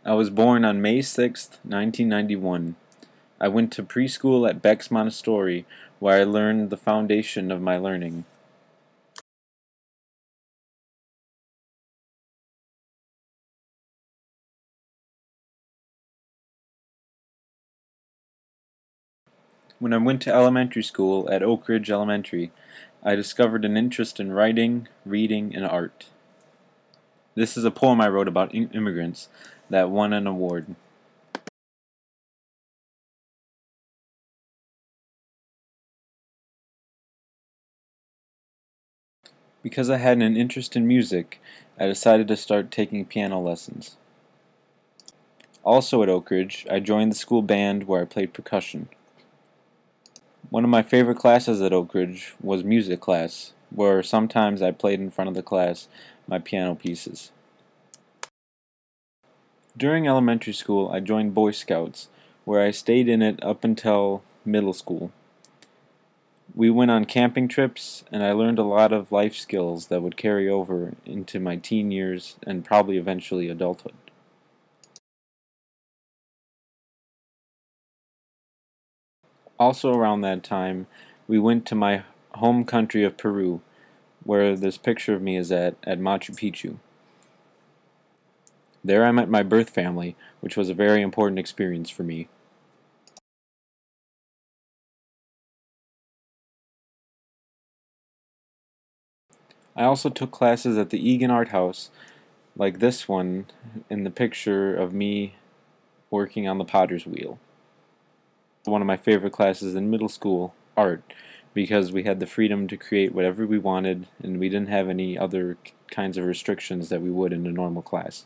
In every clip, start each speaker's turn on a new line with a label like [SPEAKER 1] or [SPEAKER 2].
[SPEAKER 1] I was born on May 6, 1991. I went to preschool at Beck's Montessori, where I learned the foundation of my learning. When I went to elementary school at Oak Ridge Elementary, I discovered an interest in writing, reading, and art. This is a poem I wrote about immigrants that won an award. Because I had an interest in music, I decided to start taking piano lessons. Also at Oak Ridge, I joined the school band where I played percussion. One of my favorite classes at Oak Ridge was music class, where sometimes I played in front of the class my piano pieces. During elementary school, I joined Boy Scouts, where I stayed in it up until middle school. We went on camping trips, and I learned a lot of life skills that would carry over into my teen years and probably eventually adulthood. Also around that time, we went to my home country of Peru, where this picture of me is at Machu Picchu. There I met my birth family, which was a very important experience for me. I also took classes at the Egan Art House, like this one in the picture of me working on the potter's wheel. One of my favorite classes in middle school, art, because we had the freedom to create whatever we wanted and we didn't have any other kinds of restrictions that we would in a normal class.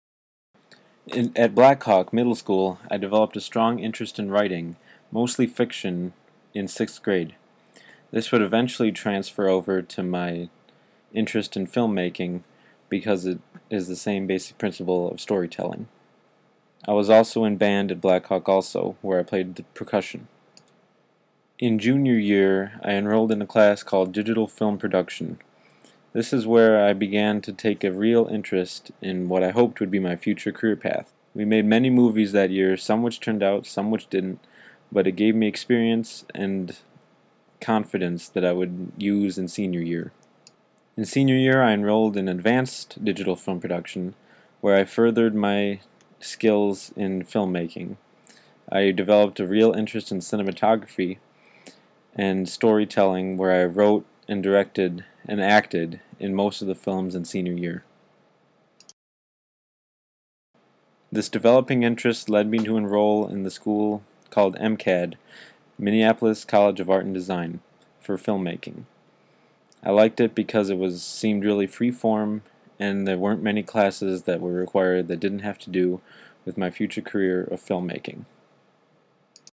[SPEAKER 1] At Blackhawk Middle School, I developed a strong interest in writing, mostly fiction, in 6th grade. This would eventually transfer over to my interest in filmmaking because it is the same basic principle of storytelling. I was also in band at Blackhawk also, where I played the percussion. In junior year, I enrolled in a class called Digital Film Production. This is where I began to take a real interest in what I hoped would be my future career path. We made many movies that year, some which turned out, some which didn't, but it gave me experience and confidence that I would use in senior year. In senior year, I enrolled in advanced digital film production, where I furthered my skills in filmmaking. I developed a real interest in cinematography and storytelling, where I wrote and directed and acted in most of the films in senior year. This developing interest led me to enroll in the school called MCAD, Minneapolis College of Art and Design, for filmmaking. I liked it because seemed really free form and there weren't many classes that were required that didn't have to do with my future career of filmmaking.